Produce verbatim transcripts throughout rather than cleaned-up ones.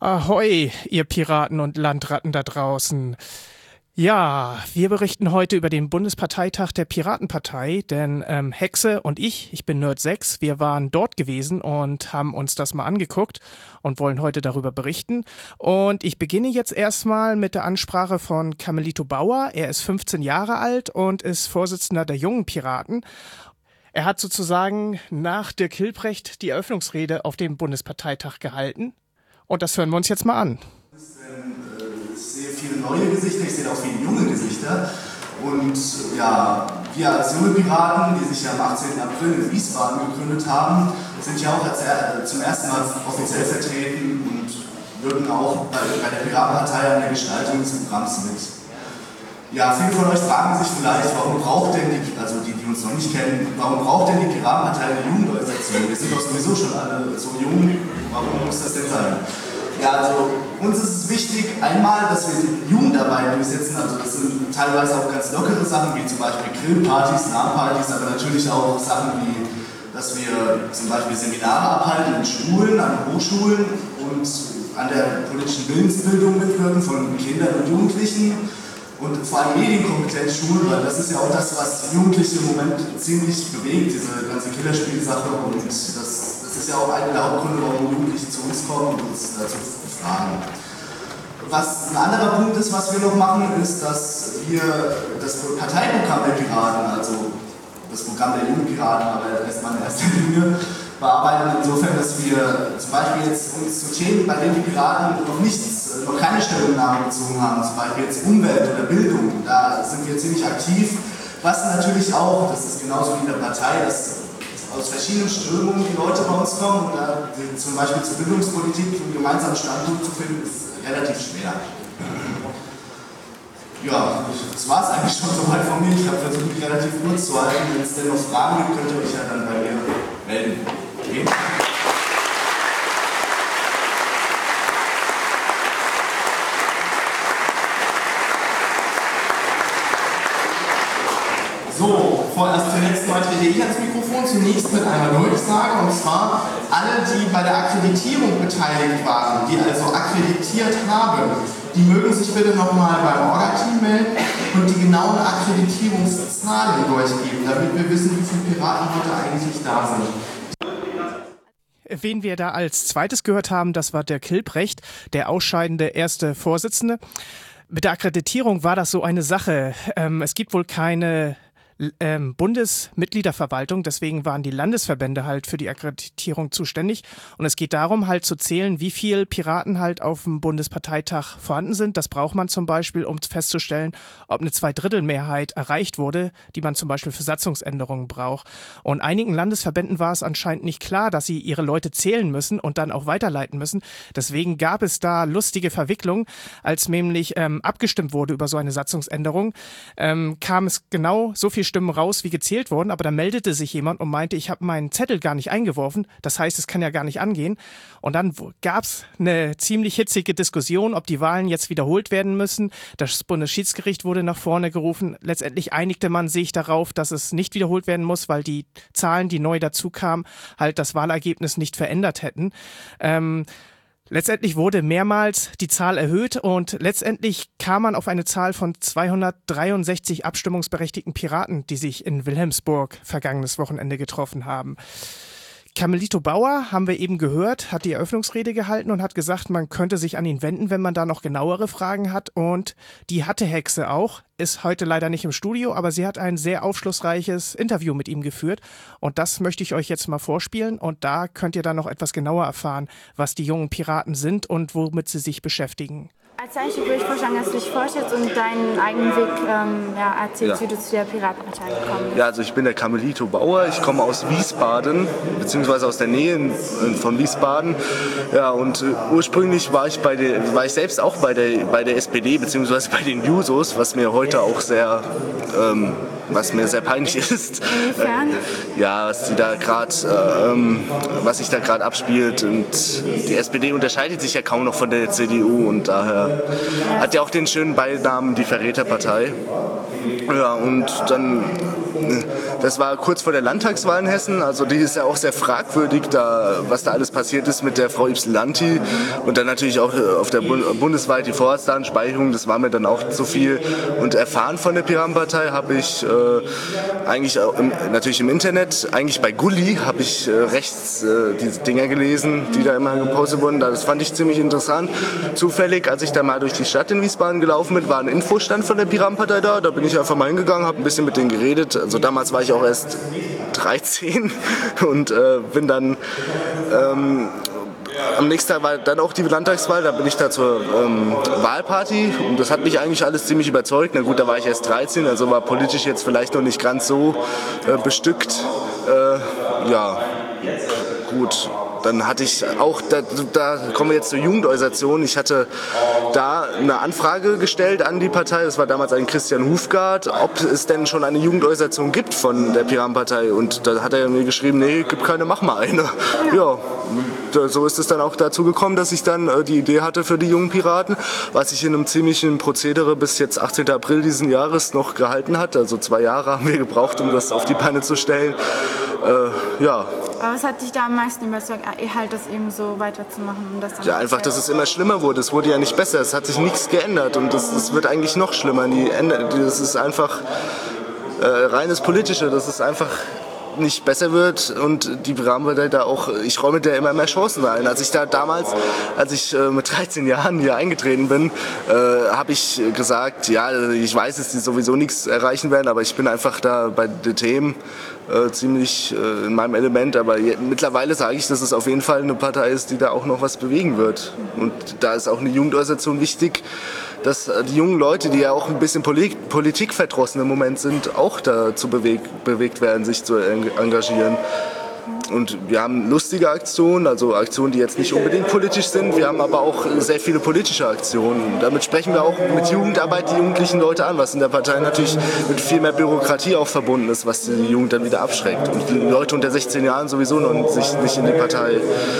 Ahoi, ihr Piraten und Landratten da draußen. Ja, wir berichten heute über den Bundesparteitag der Piratenpartei, denn ähm, Hexe und ich, ich bin Nerd sechs, wir waren dort gewesen und haben uns das mal angeguckt und wollen heute darüber berichten. Und ich beginne jetzt erstmal mit der Ansprache von Carmelito Bauer. Er ist fünfzehn Jahre alt und ist Vorsitzender der Jungen Piraten. Er hat sozusagen nach Dirk Hilprecht die Eröffnungsrede auf dem Bundesparteitag gehalten. Und das hören wir uns jetzt mal an. Ich sehe viele neue Gesichter, ich sehe auch viele junge Gesichter. Und ja, wir als junge Piraten, die sich ja am achtzehnten April in Wiesbaden gegründet haben, sind ja auch als, äh, zum ersten Mal offiziell vertreten und wirken auch bei, bei der Piratenpartei an der Gestaltung des Programms mit. Ja, viele von euch fragen sich vielleicht, warum braucht denn die, also die, die uns noch nicht kennen, warum braucht denn die Piratenpartei eine Jugendorganisation? Wir sind doch sowieso schon alle so jung, warum muss das denn sein? Ja, also uns ist es wichtig, einmal, dass wir die Jugendarbeit durchsetzen, also das sind teilweise auch ganz lockere Sachen, wie zum Beispiel Grillpartys, Nahpartys, aber natürlich auch Sachen wie, dass wir zum Beispiel Seminare abhalten in Schulen, an Hochschulen und an der politischen Willensbildung mitwirken von Kindern und Jugendlichen. Und vor allem Medienkompetenzschulen, weil das ist ja auch das, was Jugendliche im Moment ziemlich bewegt, diese ganze Killerspielsache. Und das, das ist ja auch einer der Hauptgründe, warum Jugendliche zu uns kommen und uns dazu fragen. Was ein anderer Punkt ist, was wir noch machen, ist, dass wir das Parteiprogramm der Piraten, also das Programm der jungen Piraten, aber erstmal in erster Linie, bearbeiten, insofern, dass wir zum Beispiel jetzt uns zu Themen, bei denen die Piraten noch nichts, noch keine Stellungnahme bezogen haben, zum Beispiel jetzt Umwelt oder Bildung, da sind wir ziemlich aktiv, was natürlich auch, das ist genauso wie in der Partei, dass aus verschiedenen Strömungen die Leute bei uns kommen und da zum Beispiel zur Bildungspolitik einen gemeinsamen Standpunkt zu finden, ist relativ schwer. Ja, das war es eigentlich schon soweit von mir. Ich habe versucht, mich relativ kurz zu halten. Wenn es denn noch Fragen gibt, könnt ihr euch ja dann bei mir melden. Okay. So, vorerst zunächst mal trete ich ans Mikrofon, zunächst mit einer Durchsage, und zwar alle, die bei der Akkreditierung beteiligt waren, die also akkreditiert haben, die mögen sich bitte nochmal beim Orga-Team melden und die genauen Akkreditierungszahlen durchgeben, damit wir wissen, wie viele Piraten heute eigentlich da sind. Wen wir da als zweites gehört haben, das war Dirk Hilprecht, der ausscheidende erste Vorsitzende. Mit der Akkreditierung war das so eine Sache. Ähm, es gibt wohl keine ähm, Bundesmitgliederverwaltung, deswegen waren die Landesverbände halt für die Akkreditierung zuständig. Und es geht darum, halt zu zählen, wie viel Piraten halt auf dem Bundesparteitag vorhanden sind. Das braucht man zum Beispiel, um festzustellen, ob eine Zweidrittelmehrheit erreicht wurde, die man zum Beispiel für Satzungsänderungen braucht. Und einigen Landesverbänden war es anscheinend nicht klar, dass sie ihre Leute zählen müssen und dann auch weiterleiten müssen. Deswegen gab es da lustige Verwicklungen, als nämlich ähm, abgestimmt wurde über so eine Satzungsänderung, ähm, kam es genau so viel Stimmen raus, wie gezählt wurden, aber da meldete sich jemand und meinte, ich habe meinen Zettel gar nicht eingeworfen, das heißt, es kann ja gar nicht angehen. Und dann gab es eine ziemlich hitzige Diskussion, ob die Wahlen jetzt wiederholt werden müssen. Das Bundesschiedsgericht wurde nach vorne gerufen. Letztendlich einigte man sich darauf, dass es nicht wiederholt werden muss, weil die Zahlen, die neu dazu kamen, halt das Wahlergebnis nicht verändert hätten. Ähm, Letztendlich wurde mehrmals die Zahl erhöht und letztendlich kam man auf eine Zahl von zweihundertdreiundsechzig abstimmungsberechtigten Piraten, die sich in Wilhelmsburg vergangenes Wochenende getroffen haben. Carmelito Bauer, haben wir eben gehört, hat die Eröffnungsrede gehalten und hat gesagt, man könnte sich an ihn wenden, wenn man da noch genauere Fragen hat. Und die hatte Hexe auch, ist heute leider nicht im Studio, aber sie hat ein sehr aufschlussreiches Interview mit ihm geführt. Und das möchte ich euch jetzt mal vorspielen. Und da könnt ihr dann noch etwas genauer erfahren, was die jungen Piraten sind und womit sie sich beschäftigen. Als Einstieg würde ich vorschlagen, dass du dich vorstellst und deinen eigenen Weg ähm, ja, erzählst, ja. Wie du zu der Piratenpartei gekommen bist. Ja, also ich bin der Carmelito Bauer, ich komme aus Wiesbaden, beziehungsweise aus der Nähe von Wiesbaden. Ja, und äh, ursprünglich war ich, bei der, war ich selbst auch bei der, bei der S P D, beziehungsweise bei den Jusos, was mir heute auch sehr, ähm, was mir sehr peinlich ist. Inwiefern? Äh, ja, was die da gerade, äh, was sich da gerade abspielt. Und die S P D unterscheidet sich ja kaum noch von der C D U und daher hat ja auch den schönen Beinamen die Verräterpartei. Ja, und dann Das war kurz vor der Landtagswahl in Hessen, also die ist ja auch sehr fragwürdig, da, was da alles passiert ist mit der Frau Ypsilanti und dann natürlich auch auf der Bund bundesweit die Vorratsdatenspeicherung, das war mir dann auch zu viel. Und erfahren von der Piratenpartei habe ich äh, eigentlich auch im, natürlich im Internet, eigentlich bei Gulli habe ich äh, rechts äh, diese Dinger gelesen, die da immer gepostet wurden, das fand ich ziemlich interessant. Zufällig, als ich da mal durch die Stadt in Wiesbaden gelaufen bin, war ein Infostand von der Piratenpartei da, da bin ich einfach mal hingegangen, habe ein bisschen mit denen geredet, also damals war ich auch erst dreizehn und äh, bin dann ähm, am nächsten Tag war dann auch die Landtagswahl, da bin ich da zur ähm, Wahlparty und das hat mich eigentlich alles ziemlich überzeugt. Na gut, da war ich erst dreizehn, also war politisch jetzt vielleicht noch nicht ganz so äh, bestückt. Äh, ja, gut. Dann hatte ich auch, da, da kommen wir jetzt zur Jugendorganisation, ich hatte da eine Anfrage gestellt an die Partei, das war damals ein Christian Hufgaard, ob es denn schon eine Jugendorganisation gibt von der Piratenpartei und da hat er mir geschrieben, nee, gibt keine, mach mal eine. Ja, so ist es dann auch dazu gekommen, dass ich dann äh, die Idee hatte für die jungen Piraten, was ich in einem ziemlichen Prozedere bis jetzt achtzehnten April diesen Jahres noch gehalten hat, also zwei Jahre haben wir gebraucht, um das auf die Beine zu stellen. Äh, ja. Aber was hat dich da am meisten überzeugt, halt das eben so weiterzumachen? Und das dann ja, einfach, dass es immer schlimmer wurde. Es wurde ja nicht besser, es hat sich nichts geändert und es, es wird eigentlich noch schlimmer. Die, das ist einfach äh, reines Politische, dass es einfach nicht besser wird und die Piratenpartei da auch, ich räume da immer mehr Chancen ein. Als ich da damals, als ich äh, mit dreizehn Jahren hier eingetreten bin, äh, habe ich gesagt, ja, ich weiß, dass die sowieso nichts erreichen werden, aber ich bin einfach da bei den Themen äh, ziemlich äh, in meinem Element, aber je, mittlerweile sage ich, dass es auf jeden Fall eine Partei ist, die da auch noch was bewegen wird. Und da ist auch eine Jugendorganisation wichtig, dass die jungen Leute, die ja auch ein bisschen Politik verdrossen im Moment sind, auch dazu bewegt, bewegt werden, sich zu engagieren. Und wir haben lustige Aktionen, also Aktionen, die jetzt nicht unbedingt politisch sind. Wir haben aber auch sehr viele politische Aktionen. Damit sprechen wir auch mit Jugendarbeit die jugendlichen Leute an, was in der Partei natürlich mit viel mehr Bürokratie auch verbunden ist, was die Jugend dann wieder abschreckt. Und die Leute unter sechzehn Jahren sowieso noch sich nicht in die Partei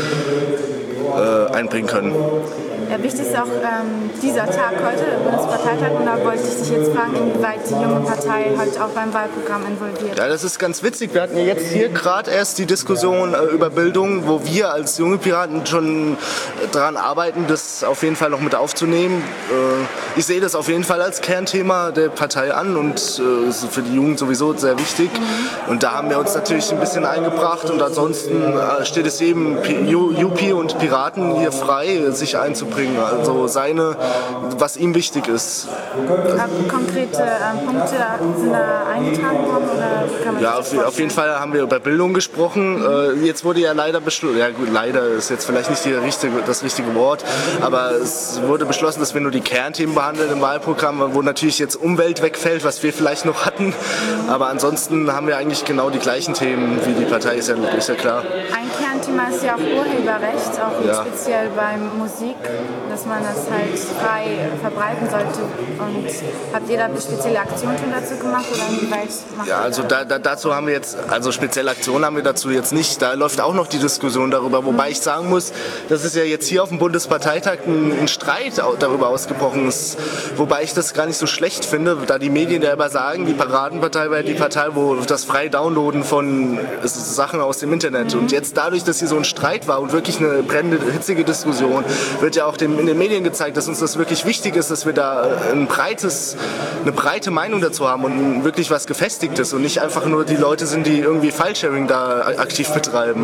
äh, einbringen können. Ja, wichtig ist auch ähm, dieser Tag heute, der Bundesparteitag, und da wollte ich dich jetzt fragen, inwieweit die junge Partei halt auch beim Wahlprogramm involviert. Ja, das ist ganz witzig. Wir hatten ja jetzt hier gerade erst die Diskussion äh, über Bildung, wo wir als junge Piraten schon äh, daran arbeiten, das auf jeden Fall noch mit aufzunehmen. Äh, ich sehe das auf jeden Fall als Kernthema der Partei an und äh, ist für die Jugend sowieso sehr wichtig. Mhm. Und da haben wir uns natürlich ein bisschen eingebracht und ansonsten äh, steht es jedem U P und Piraten hier frei, sich einzubringen. Also seine, was ihm wichtig ist. Konkrete ähm, Punkte sind da eingetragen worden? Oder kann man ja, auf, auf jeden Fall haben wir über Bildung gesprochen. Äh, jetzt wurde ja leider beschlossen, ja gut, leider ist jetzt vielleicht nicht die richtige, das richtige Wort, aber es wurde beschlossen, dass wir nur die Kernthemen behandeln im Wahlprogramm, wo natürlich jetzt Umwelt wegfällt, was wir vielleicht noch hatten. Aber ansonsten haben wir eigentlich genau die gleichen Themen wie die Partei, ist ja, ist ja klar. Ein Kernthema ist ja auch Urheberrecht, auch ja. speziell bei Musik, dass man das halt frei verbreiten sollte. Und habt ihr da spezielle Aktionen schon dazu gemacht oder inwieweit macht Ja, ihr also da? da, da, dazu haben wir jetzt, also spezielle Aktionen haben wir dazu jetzt nicht. Da läuft auch noch die Diskussion darüber, wobei ich sagen muss, dass es ja jetzt hier auf dem Bundesparteitag ein, ein Streit darüber ausgebrochen ist, wobei ich das gar nicht so schlecht finde, da die Medien ja immer sagen, die Piratenpartei wäre die Partei, wo das freie Downloaden von Sachen aus dem Internet. Und jetzt dadurch, dass hier so ein Streit war und wirklich eine brennende, hitzige Diskussion, wird ja auch dem, in den Medien gezeigt, dass uns das wirklich wichtig ist, dass wir da ein breites, eine breite Meinung dazu haben und wirklich was Gefestigtes und nicht einfach nur die Leute sind, die irgendwie File-Sharing da aktiv betreiben.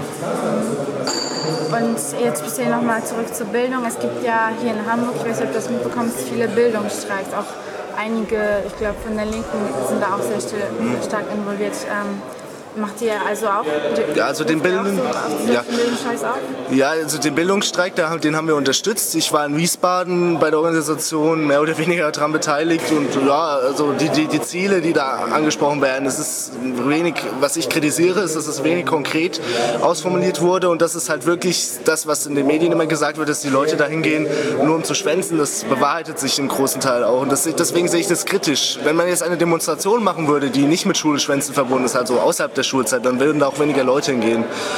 Und jetzt speziell nochmal zurück zur Bildung. Es gibt ja hier in Hamburg, ich weiß nicht, ob du das mitbekommst, viele Bildungsstreiks. Auch einige, ich glaube von der Linken, sind da auch sehr stark involviert. Ähm, Macht ihr also auch? Ja, also den, Bildung, so ja. ja, also den Bildungsstreik, den haben wir unterstützt. Ich war in Wiesbaden bei der Organisation mehr oder weniger daran beteiligt und ja, also die, die, die Ziele, die da angesprochen werden, es ist wenig, was ich kritisiere, ist, dass es wenig konkret ausformuliert wurde und das ist halt wirklich das, was in den Medien immer gesagt wird, dass die Leute dahin gehen, nur um zu schwänzen. Das bewahrheitet sich im großen Teil auch und das, deswegen sehe ich das kritisch. Wenn man jetzt eine Demonstration machen würde, die nicht mit Schulschwänzen verbunden ist, also außerhalb der Schulzeit, dann würden da auch weniger Leute hingehen.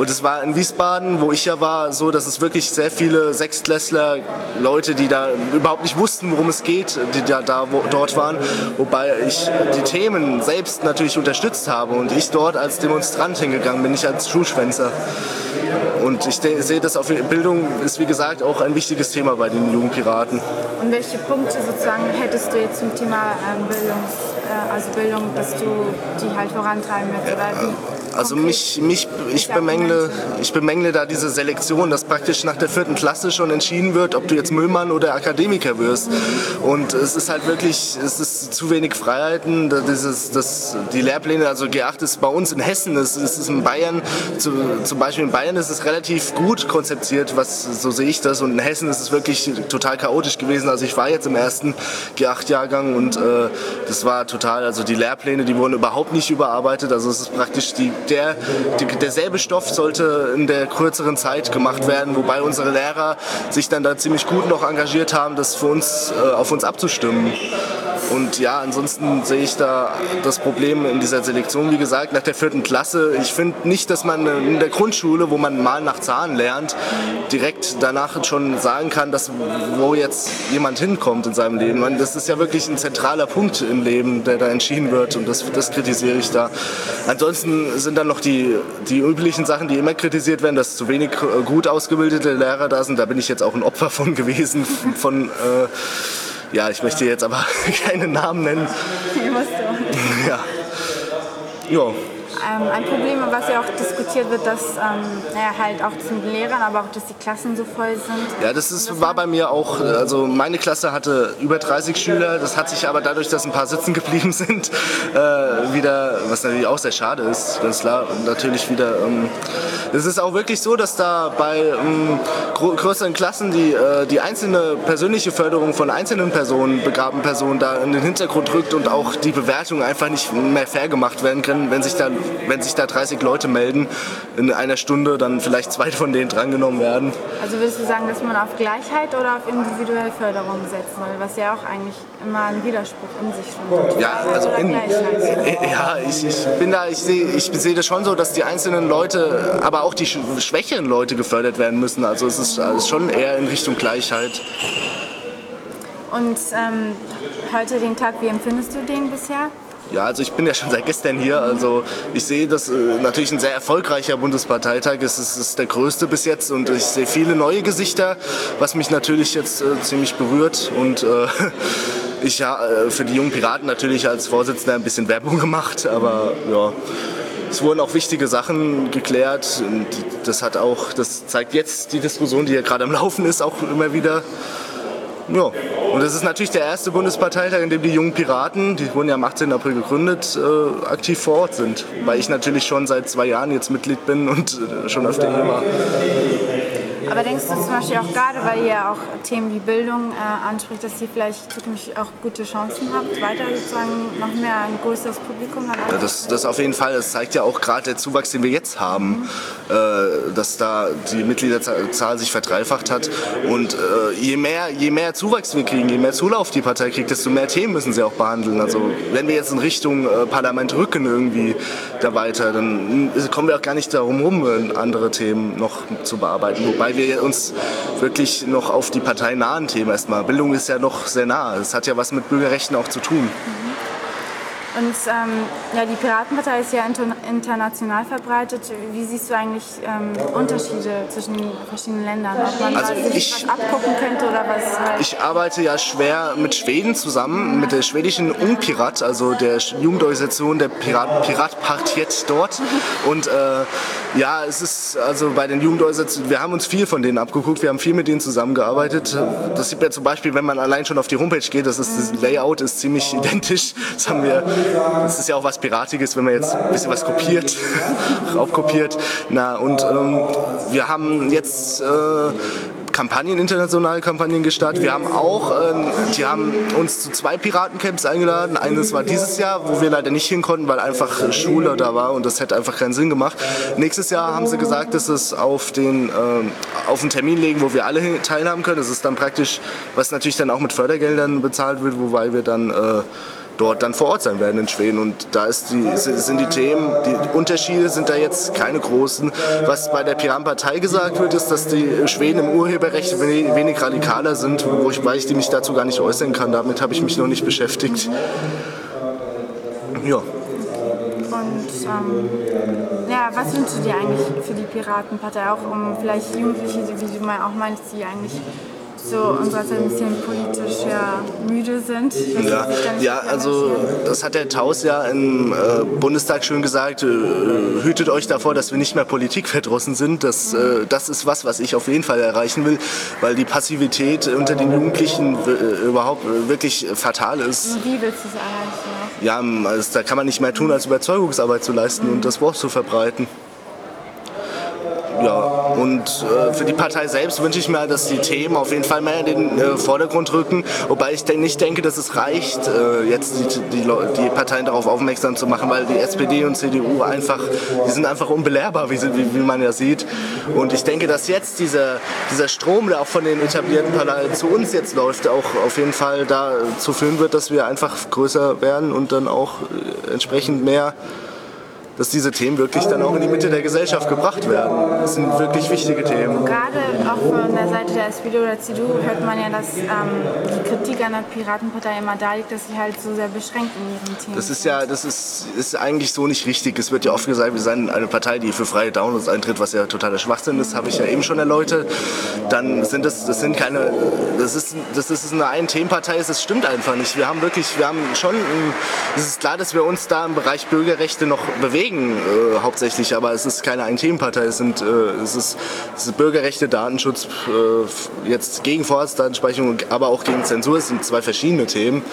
Und es war in Wiesbaden, wo ich ja war, so, dass es wirklich sehr viele Sechstklässler, Leute, die da überhaupt nicht wussten, worum es geht, die da, da wo, dort waren. Wobei ich die Themen selbst natürlich unterstützt habe und ich dort als Demonstrant hingegangen bin, nicht als Schulschwänzer. Und ich sehe das auf Bildung ist, wie gesagt, auch ein wichtiges Thema bei den Jugendpiraten. Und welche Punkte sozusagen hättest du jetzt zum Thema ähm, Bildungs, äh, also Bildung, dass du die halt vorantreiben willst? Oder wie? Also mich, mich, ich, bemängle, ich bemängle da diese Selektion, dass praktisch nach der vierten Klasse schon entschieden wird, ob du jetzt Müllmann oder Akademiker wirst. Und es ist halt wirklich, es ist zu wenig Freiheiten. Dieses, das, die Lehrpläne, also G acht ist bei uns in Hessen, es ist in Bayern, zu, zum Beispiel in Bayern ist es relativ gut konzeptiert, was, so sehe ich das. Und in Hessen ist es wirklich total chaotisch gewesen. Also ich war jetzt im ersten G acht Jahrgang und äh, das war total, also die Lehrpläne, die wurden überhaupt nicht überarbeitet. Also es ist praktisch die Der, die, derselbe Stoff sollte in der kürzeren Zeit gemacht werden, wobei unsere Lehrer sich dann da ziemlich gut noch engagiert haben, das für uns, äh, auf uns abzustimmen. Und ja, ansonsten sehe ich da das Problem in dieser Selektion, wie gesagt, nach der vierten Klasse. Ich finde nicht, dass man in der Grundschule, wo man Malen nach Zahlen lernt, direkt danach schon sagen kann, dass, wo jetzt jemand hinkommt in seinem Leben. Meine, das ist ja wirklich ein zentraler Punkt im Leben, der da entschieden wird und das, das kritisiere ich da. Ansonsten sind dann noch die, die üblichen Sachen, die immer kritisiert werden, dass zu wenig gut ausgebildete Lehrer da sind. Da bin ich jetzt auch ein Opfer von gewesen, von... Äh, ja, ich möchte jetzt aber keine Namen nennen. Ja. Ja. Ähm, ein Problem, was ja auch diskutiert wird, dass ähm, naja, halt auch das mit den Lehrern, aber auch, dass die Klassen so voll sind. Ja, das ist, war bei mir auch, also meine Klasse hatte über dreißig Schüler, das hat sich aber dadurch, dass ein paar sitzen geblieben sind, äh, wieder, was natürlich auch sehr schade ist, ganz klar, natürlich wieder, ähm, es ist auch wirklich so, dass da bei ähm, größeren Klassen die, äh, die einzelne persönliche Förderung von einzelnen Personen, begabten Personen da in den Hintergrund rückt und auch die Bewertungen einfach nicht mehr fair gemacht werden können, wenn sich da wenn sich da dreißig Leute melden, in einer Stunde dann vielleicht zwei von denen drangenommen werden. Also würdest du sagen, dass man auf Gleichheit oder auf individuelle Förderung setzt soll, was ja auch eigentlich immer ein Widerspruch in sich findet? Ja, also in, ja, ich, ich bin da, ich sehe ich sehe das schon so, dass die einzelnen Leute, aber auch die schwächeren Leute gefördert werden müssen. Also es ist also schon eher in Richtung Gleichheit. Und ähm, heute den Tag, wie empfindest du den bisher? Ja, also ich bin ja schon seit gestern hier, also ich sehe das äh, natürlich ein sehr erfolgreicher Bundesparteitag, es ist, es ist der größte bis jetzt und ich sehe viele neue Gesichter, was mich natürlich jetzt äh, ziemlich berührt und äh, ich habe äh, für die jungen Piraten natürlich als Vorsitzender ein bisschen Werbung gemacht, aber ja. Es wurden auch wichtige Sachen geklärt und das hat auch, das zeigt jetzt die Diskussion, die ja gerade am Laufen ist, auch immer wieder. Ja, und es ist natürlich der erste Bundesparteitag, in dem die jungen Piraten, die wurden ja am achtzehnten April gegründet, äh, aktiv vor Ort sind. Weil ich natürlich schon seit zwei Jahren jetzt Mitglied bin und äh, schon öfter hier war. Aber denkst du zum Beispiel auch gerade, weil ihr auch Themen wie Bildung äh, anspricht, dass ihr vielleicht zukünftig auch gute Chancen habt, weiter sozusagen noch mehr ein größeres Publikum habt? Ja, das, das auf jeden Fall. Das zeigt ja auch gerade der Zuwachs, den wir jetzt haben, mhm. äh, dass da die Mitgliederzahl sich verdreifacht hat. Und äh, je mehr, je mehr Zuwachs wir kriegen, je mehr Zulauf die Partei kriegt, desto mehr Themen müssen sie auch behandeln. Also wenn wir jetzt in Richtung äh, Parlament rücken irgendwie da weiter, dann kommen wir auch gar nicht darum rum, andere Themen noch zu bearbeiten. Wobei wir uns wirklich noch auf die parteinahen Themen erstmal. Bildung ist ja noch sehr nah. Das hat ja was mit Bürgerrechten auch zu tun. Und ähm, ja, die Piratenpartei ist ja inter international verbreitet. Wie siehst du eigentlich ähm, Unterschiede zwischen den verschiedenen Ländern? Ob man also da sich ich, was abgucken könnte oder was? Halt ich arbeite ja schwer mit Schweden zusammen, mit der schwedischen Ungpirat, also der Jugendorganisation der Pirat, Piratpartiet dort. Und äh, ja, es ist also bei den Jugendorganisationen, wir haben uns viel von denen abgeguckt, wir haben viel mit denen zusammengearbeitet. Das sieht man zum Beispiel, wenn man allein schon auf die Homepage geht, das, ist, das Layout ist ziemlich identisch. Das haben wir. Es ist ja auch was Piratiges, wenn man jetzt ein bisschen was kopiert, raubkopiert. Na, und ähm, wir haben jetzt äh, Kampagnen, internationale Kampagnen gestartet. Wir haben auch, äh, die haben uns zu zwei Piratencamps eingeladen. Eines war dieses Jahr, wo wir leider nicht hin konnten, weil einfach Schule da war und das hätte einfach keinen Sinn gemacht. Nächstes Jahr haben sie gesagt, dass es auf den, äh, auf einen Termin legen, wo wir alle teilhaben können. Das ist dann praktisch, was natürlich dann auch mit Fördergeldern bezahlt wird, wobei wir dann äh, dort dann vor Ort sein werden in Schweden. Und da ist die, sind die Themen, die Unterschiede sind da jetzt keine großen. Was bei der Piratenpartei gesagt wird, ist, dass die Schweden im Urheberrecht wenig radikaler sind, wo ich, weil ich mich dazu gar nicht äußern kann. Damit habe ich mich noch nicht beschäftigt. Ja. Und ähm, ja, was wünschst du dir eigentlich für die Piratenpartei, auch um vielleicht Jugendliche, wie du mal auch meinst, die eigentlich so unserer Zeit ein bisschen politisch ja, müde sind? Ja, ja, also das hat der Taus ja im äh, Bundestag schön gesagt, äh, hütet euch davor, dass wir nicht mehr politikverdrossen sind. Das, äh, das ist was, was ich auf jeden Fall erreichen will, weil die Passivität unter den Jugendlichen äh, überhaupt äh, wirklich fatal ist. Und wie willst du es erreichen? Ja, also, da kann man nicht mehr tun, als Überzeugungsarbeit zu leisten mhm. und das Wort zu verbreiten. Ja, und äh, für die Partei selbst wünsche ich mir, dass die Themen auf jeden Fall mehr in den äh, Vordergrund rücken, wobei ich denk, nicht denke, dass es reicht, äh, jetzt die, die, die Parteien darauf aufmerksam zu machen, weil die S P D und C D U einfach, die sind einfach unbelehrbar, wie, wie, wie man ja sieht. Und ich denke, dass jetzt dieser, dieser Strom, der auch von den etablierten Parteien zu uns jetzt läuft, auch auf jeden Fall dazu führen wird, dass wir einfach größer werden und dann auch äh, entsprechend mehr, dass diese Themen wirklich dann auch in die Mitte der Gesellschaft gebracht werden. Das sind wirklich wichtige Themen. Und gerade auch von der Seite der S P D oder C D U hört man ja, dass ähm, die Kritik an der Piratenpartei immer da liegt, dass sie halt so sehr beschränkt in ihren Themen Das ist ja, das ist, ist eigentlich so nicht richtig. Es wird ja oft gesagt, wir seien eine Partei, die für freie Downloads eintritt, was ja totaler Schwachsinn ist, habe ich ja eben schon erläutert. Dann sind das, das sind keine, das ist, das ist eine Ein-Themen-Partei, das stimmt einfach nicht. Wir haben wirklich, wir haben schon, es ist klar, dass wir uns da im Bereich Bürgerrechte noch bewegen. Äh, hauptsächlich, aber es ist keine Ein-Themen-Partei, es sind äh, es ist, es ist Bürgerrechte, Datenschutz, äh, jetzt gegen Vorratsdatenspeicherung, aber auch gegen Zensur, es sind zwei verschiedene Themen.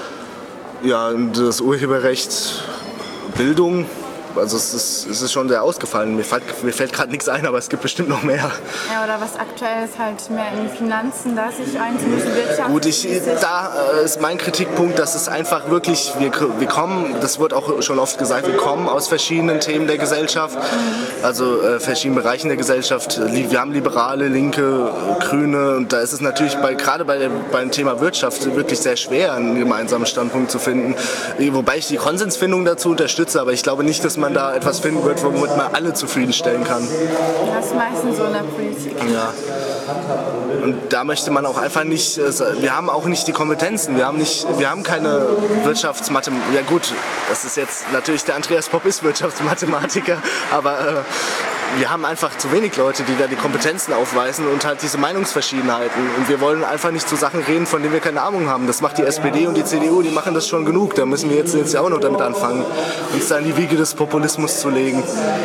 Ja, und das Urheberrecht, Bildung, also es ist, es ist schon sehr ausgefallen. Mir fällt, mir fällt gerade nichts ein, aber es gibt bestimmt noch mehr. Ja, oder was aktuell ist halt mehr in Finanzen, da sich einzumischen, Wirtschaft. Gut, ich, da äh, ist mein Kritikpunkt, dass es einfach wirklich, wir, wir kommen, das wird auch schon oft gesagt, wir kommen aus verschiedenen Themen der Gesellschaft, also äh, verschiedenen Bereichen der Gesellschaft. Wir haben Liberale, Linke, Grüne und da ist es natürlich bei, gerade bei der, beim Thema Wirtschaft wirklich sehr schwer, einen gemeinsamen Standpunkt zu finden. Wobei ich die Konsensfindung dazu unterstütze, aber ich glaube nicht, dass man man da etwas finden wird, womit man alle zufriedenstellen kann. Das ist meistens so in der Politik. Ja. Und da möchte man auch einfach nicht, wir haben auch nicht die Kompetenzen, wir haben, nicht, wir haben keine Wirtschaftsmathematiker. Ja gut, das ist jetzt, natürlich der Andreas Popp ist Wirtschaftsmathematiker, aber äh, wir haben einfach zu wenig Leute, die da die Kompetenzen aufweisen und halt diese Meinungsverschiedenheiten. Und wir wollen einfach nicht zu Sachen reden, von denen wir keine Ahnung haben. Das macht die S P D und die C D U, die machen das schon genug. Da müssen wir jetzt, jetzt ja auch noch damit anfangen, uns da in die Wiege des Populismus zu legen.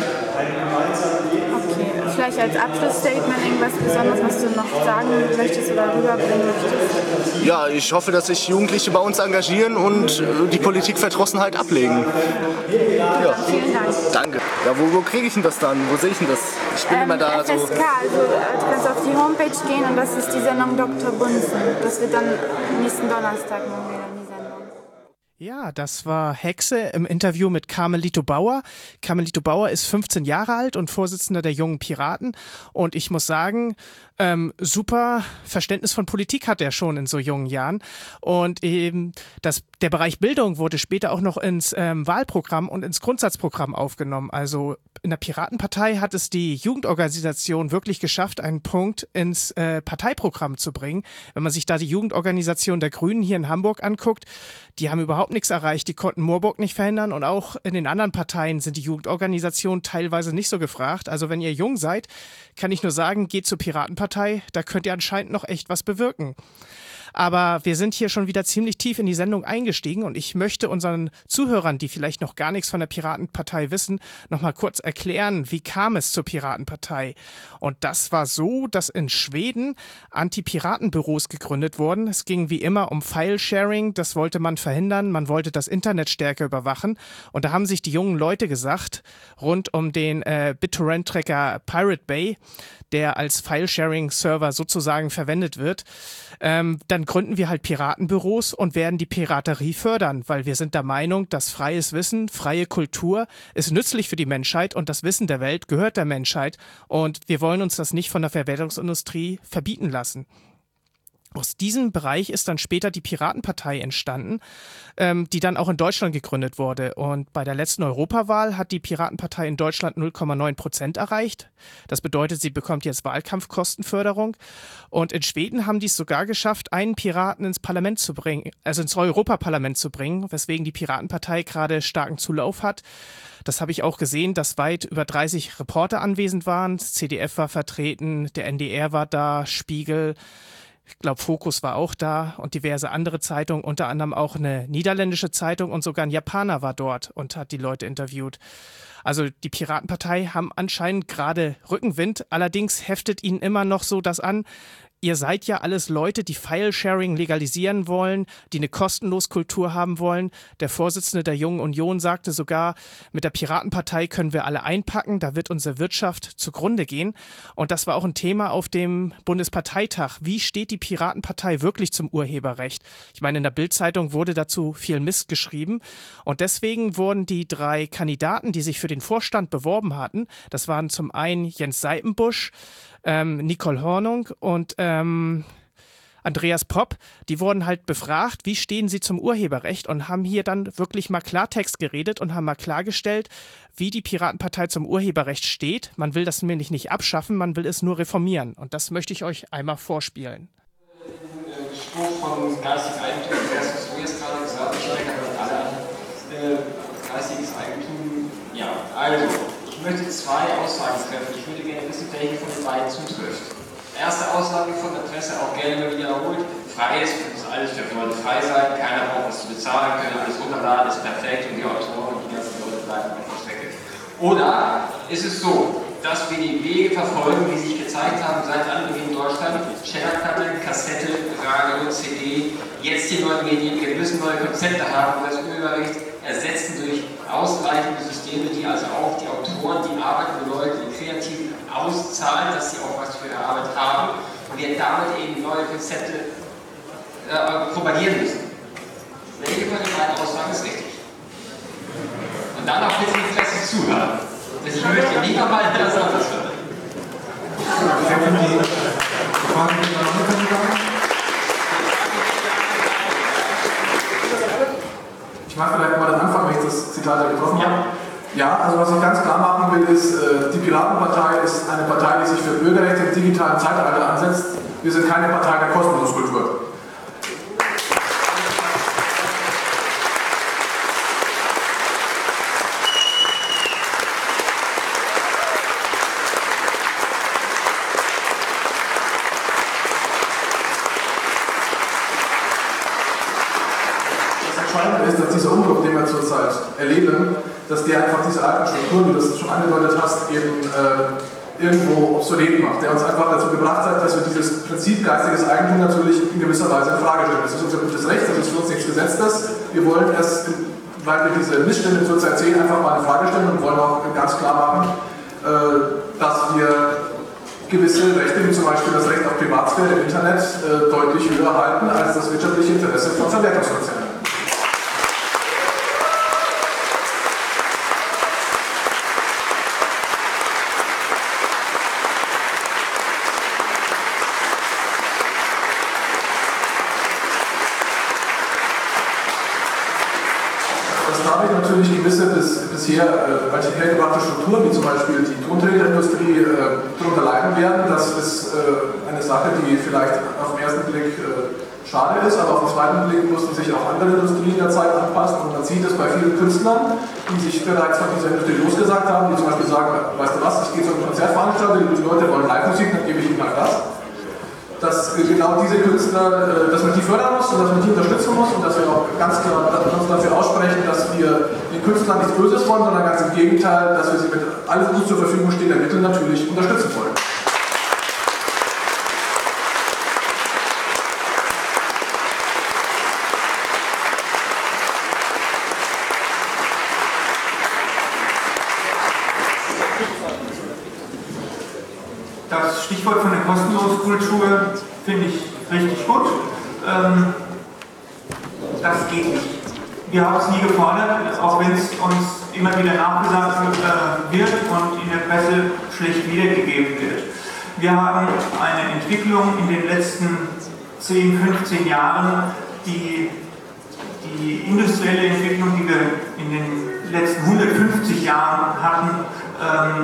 Okay, vielleicht als Abschlussstatement irgendwas Besonderes, was du noch sagen möchtest oder rüberbringen möchtest? Ja, ich hoffe, dass sich Jugendliche bei uns engagieren und die Politikverdrossenheit ablegen. Ja, vielen Dank. Danke. Ja, wo, wo kriege ich denn das dann? Wo sehe ich denn das? Ich bin ähm, immer da F S K, so. also du kannst auf die Homepage gehen und das ist die Sendung Doktor Bunsen. Das wird dann nächsten Donnerstag mal wieder in die Sendung. Ja, das war Hexe im Interview mit Carmelito Bauer. Carmelito Bauer ist fünfzehn Jahre alt und Vorsitzender der Jungen Piraten. Und ich muss sagen, ähm, super Verständnis von Politik hat er schon in so jungen Jahren. Und eben das, der Bereich Bildung wurde später auch noch ins ähm, Wahlprogramm und ins Grundsatzprogramm aufgenommen. Also in der Piratenpartei hat es die Jugendorganisation wirklich geschafft, einen Punkt ins äh, Parteiprogramm zu bringen. Wenn man sich da die Jugendorganisation der Grünen hier in Hamburg anguckt, die haben überhaupt nichts erreicht. Die konnten Moorburg nicht verhindern und auch in den anderen Parteien sind die Jugendorganisationen teilweise nicht so gefragt. Also wenn ihr jung seid, kann ich nur sagen, geht zur Piratenpartei, da könnt ihr anscheinend noch echt was bewirken. Aber wir sind hier schon wieder ziemlich tief in die Sendung eingestiegen und ich möchte unseren Zuhörern, die vielleicht noch gar nichts von der Piratenpartei wissen, noch mal kurz erklären, wie kam es zur Piratenpartei. Und das war so, dass in Schweden Anti-Piraten-Büros gegründet wurden. Es ging wie immer um File-Sharing, das wollte man verhindern, man wollte das Internet stärker überwachen. Und da haben sich die jungen Leute gesagt, rund um den äh, BitTorrent-Tracker Pirate Bay, der als File-Sharing-Server sozusagen verwendet wird, ähm, dann gründen wir halt Piratenbüros und werden die Piraterie fördern, weil wir sind der Meinung, dass freies Wissen, freie Kultur ist nützlich für die Menschheit und das Wissen der Welt gehört der Menschheit und wir wollen uns das nicht von der Verwertungsindustrie verbieten lassen. Aus diesem Bereich ist dann später die Piratenpartei entstanden, ähm, die dann auch in Deutschland gegründet wurde. Und bei der letzten Europawahl hat die Piratenpartei in Deutschland null Komma neun Prozent erreicht. Das bedeutet, sie bekommt jetzt Wahlkampfkostenförderung. Und in Schweden haben die es sogar geschafft, einen Piraten ins Parlament zu bringen, also ins Europaparlament zu bringen, weswegen die Piratenpartei gerade starken Zulauf hat. Das habe ich auch gesehen, dass weit über dreißig Reporter anwesend waren. Das C D F war vertreten, der N D R war da, Spiegel, ich glaube, Focus war auch da und diverse andere Zeitungen, unter anderem auch eine niederländische Zeitung und sogar ein Japaner war dort und hat die Leute interviewt. Also die Piratenpartei haben anscheinend gerade Rückenwind, allerdings heftet ihnen immer noch so das an, ihr seid ja alles Leute, die File-Sharing legalisieren wollen, die eine kostenlos Kultur haben wollen. Der Vorsitzende der Jungen Union sagte sogar, mit der Piratenpartei können wir alle einpacken, da wird unsere Wirtschaft zugrunde gehen. Und das war auch ein Thema auf dem Bundesparteitag. Wie steht die Piratenpartei wirklich zum Urheberrecht? Ich meine, in der Bild-Zeitung wurde dazu viel Mist geschrieben. Und deswegen wurden die drei Kandidaten, die sich für den Vorstand beworben hatten, das waren zum einen Jens Seipenbusch, Ähm, Nicole Hornung und ähm, Andreas Popp, die wurden halt befragt, wie stehen sie zum Urheberrecht und haben hier dann wirklich mal Klartext geredet und haben mal klargestellt, wie die Piratenpartei zum Urheberrecht steht. Man will das nämlich nicht abschaffen, man will es nur reformieren und das möchte ich euch einmal vorspielen. Den Spruch von geistiges Eigentum, das, was du jetzt gerade gesagt hast, ich spreche aber alle an, äh, geistiges Eigentum, ja, also. Ich möchte zwei Aussagen treffen. Ich würde gerne wissen, welche von den beiden zutrifft. Erste Aussage von der Presse, auch gerne mal wiederholt. Frei ist, muss alles für Leute frei sein, keiner braucht was zu bezahlen, können alles runterladen, ist perfekt und die Autoren und die ganzen Leute bleiben auf der Strecke. Oder ist es so, dass wir die Wege verfolgen, die sich gezeigt haben seit Anbeginn in Deutschland, Shellerplatte, Kassette, Radio, C D, jetzt die neuen Medien, wir müssen neue Konzepte haben, um das Urheberrecht ersetzen durch ausreichende Systeme, die also auch die Autoren, die arbeitenden Leute, die Kreativen auszahlen, dass sie auch was für ihre Arbeit haben und wir damit eben neue Konzepte äh, propagieren müssen. Welche von den beiden Aussagen ist richtig? Und dann auch bitte die Presse zuhören. Das ich möchte lieber mal das anders hören. Ich mache vielleicht mal den Anfang, wenn ich das Zitat ja getroffen habe. Ja, also was ich ganz klar machen will, ist, die Piratenpartei ist eine Partei, die sich für Bürgerrechte im digitalen Zeitalter ansetzt. Wir sind keine Partei der Kostenloskultur. Ist, dass dieser Umbruch, den wir zurzeit erleben, dass der einfach diese alten Strukturen, wie du das schon angedeutet hast, eben äh, irgendwo obsolet macht, der uns einfach dazu gebracht hat, dass wir dieses Prinzip geistiges Eigentum natürlich in gewisser Weise in Frage stellen. Das ist unser gutes Recht, das ist für uns nichts Gesetztes. Wir wollen erst, weil wir diese Missstände zurzeit sehen, einfach mal in Frage stellen und wollen auch ganz klar machen, äh, dass wir gewisse Rechte, wie zum Beispiel das Recht auf Privatsphäre im Internet, äh, deutlich höher halten als das wirtschaftliche Interesse von Verwertungskonzernen. Natürlich gewisse bis, bisher äh, hergebrachte Strukturen, wie zum Beispiel die Tonträgerindustrie, äh, darunter leiden werden. Das ist äh, eine Sache, die vielleicht auf den ersten Blick äh, schade ist, aber auf den zweiten Blick mussten sich auch andere Industrien der Zeit anpassen. Und man sieht es bei vielen Künstlern, die sich bereits von dieser Industrie losgesagt haben, die zum Beispiel sagen, weißt du was, ich gehe zu einem Konzertveranstalter, die Leute wollen Live-Musik, dann gebe ich ihnen halt das. Dass genau diese Künstler, dass man die fördern muss und dass man die unterstützen muss und dass wir auch ganz klar uns dafür aussprechen, dass wir den Künstlern nichts Böses wollen, sondern ganz im Gegenteil, dass wir sie mit allen gut zur Verfügung stehenden Mitteln natürlich unterstützen wollen. Das Stichwort von der Kostenloskultur finde ich richtig gut. Ähm, das geht nicht. Wir haben es nie gefordert, auch wenn es uns immer wieder nachgesagt äh, wird und in der Presse schlecht wiedergegeben wird. Wir haben eine Entwicklung in den letzten zehn, fünfzehn Jahren die, die industrielle Entwicklung, die wir in den letzten hundertfünfzig Jahren hatten, ähm,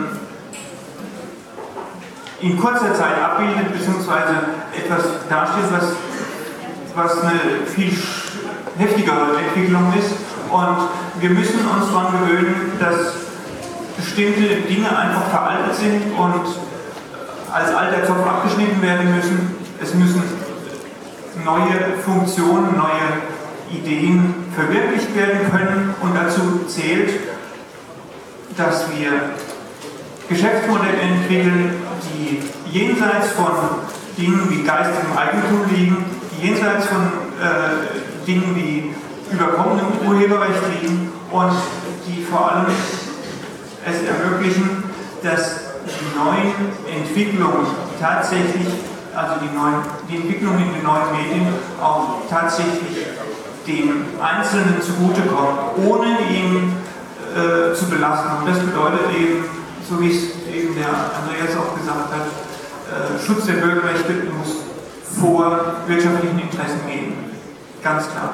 in kurzer Zeit abbildet, beziehungsweise etwas darstellt, was, was eine viel heftigere Entwicklung ist. Und wir müssen uns daran gewöhnen, dass bestimmte Dinge einfach veraltet sind und als alter Zopf abgeschnitten werden müssen. Es müssen neue Funktionen, neue Ideen verwirklicht werden können, und dazu zählt, dass wir Geschäftsmodelle entwickeln, die jenseits von Dingen wie geistigem Eigentum liegen, die jenseits von äh, Dingen wie überkommenem Urheberrecht liegen und die vor allem es ermöglichen, dass die neuen Entwicklungen tatsächlich, also die, neuen, die Entwicklung in den neuen Medien auch tatsächlich dem Einzelnen zugutekommen, ohne ihn äh, zu belasten. Und das bedeutet eben, so wie es eben der Andreas auch gesagt hat, äh, Schutz der Bürgerrechte muss vor wirtschaftlichen Interessen gehen. Ganz klar.